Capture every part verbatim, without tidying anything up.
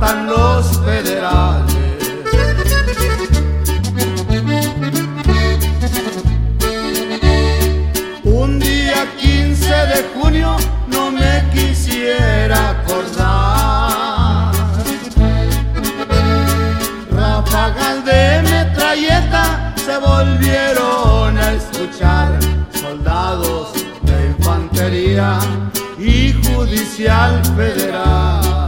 matan los federales. Un día quince de junio no me quisiera acordar, ráfagas de metralleta se volvieron a escuchar, soldados de infantería y judicial federal.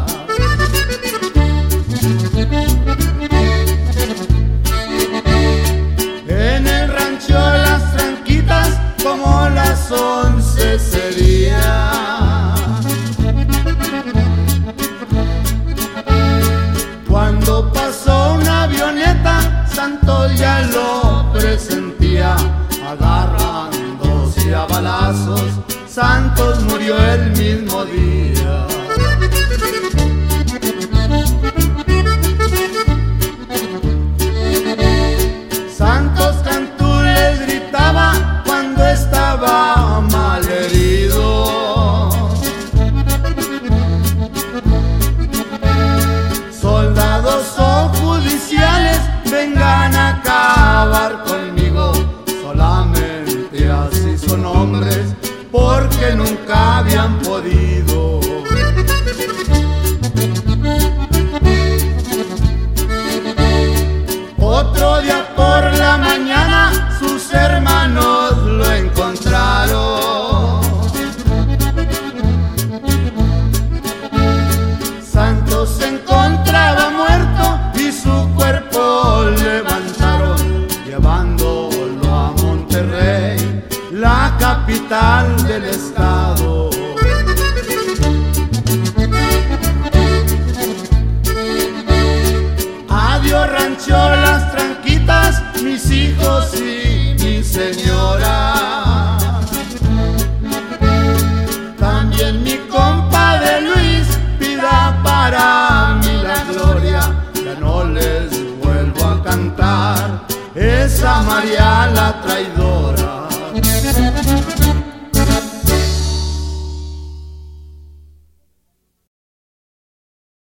En el rancho Las Tranquitas como las once sería, cuando pasó una avioneta Santos ya lo presentía, agarrándose a balazos Santos murió el mismo día. Santos Cantú les gritaba cuando estaba mal herido: soldados o judiciales, vengan a acabar conmigo, solamente así son hombres, porque nunca habían podido. Otro día por la mañana sus hermanos lo encontraron. Santos se encontraba muerto y su cuerpo levantaron, llevándolo a Monterrey, la capital del estado.